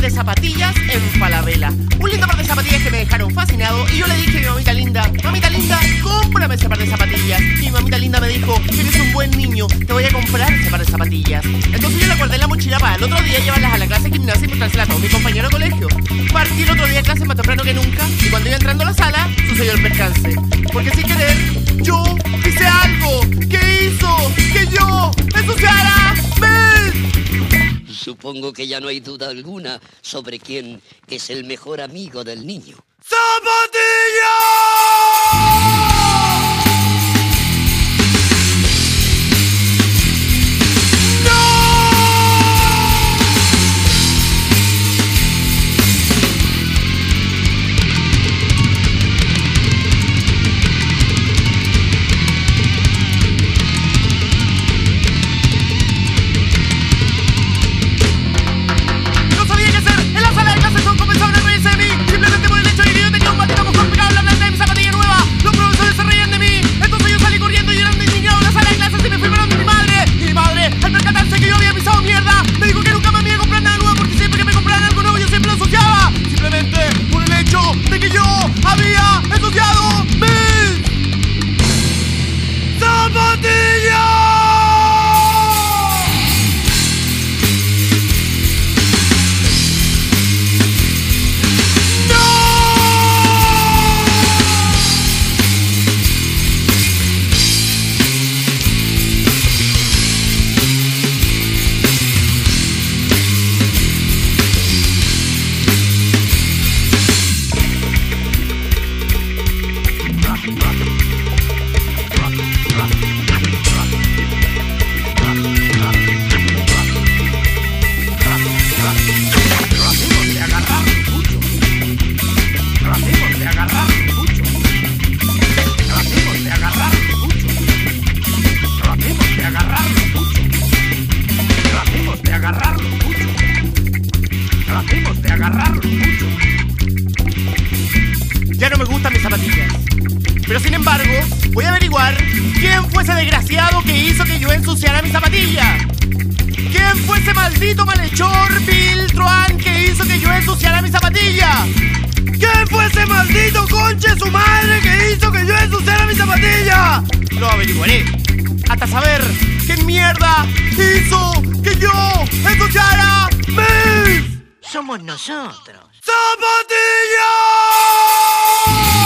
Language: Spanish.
de zapatillas en Falabella. Un lindo par de zapatillas que me dejaron fascinado. Y yo le dije a mi mamita linda, cómprame ese par de zapatillas. Y mi mamita linda me dijo, eres un buen niño, te voy a comprar ese par de zapatillas. Entonces yo la guardé en la mochila para el otro día llevarlas a la clase de gimnasia y mostrárselas a todos mis compañeros de colegio. Partí el otro día de clase más temprano que nunca. Y cuando iba entrando a la sala, sucedió el percance. Porque sin querer, yo hice algo que hizo que yo ensuciara Mel. Supongo que ya no hay duda alguna sobre quién es el mejor amigo del niño. ¡Zapatilla! Ya no me gustan mis zapatillas. Pero sin embargo, voy a averiguar quién fue ese desgraciado que hizo que yo ensuciara mi zapatilla. ¿Quién fue ese maldito malhechor, Bill Troan, que hizo que yo ensuciara mi zapatilla? ¿Quién fue ese maldito conche su madre que hizo que yo ensuciara mi zapatilla? Lo averiguaré hasta saber quién mierda hizo que yo ensuciara mis... Somos nosotros. ¡Zapatilla!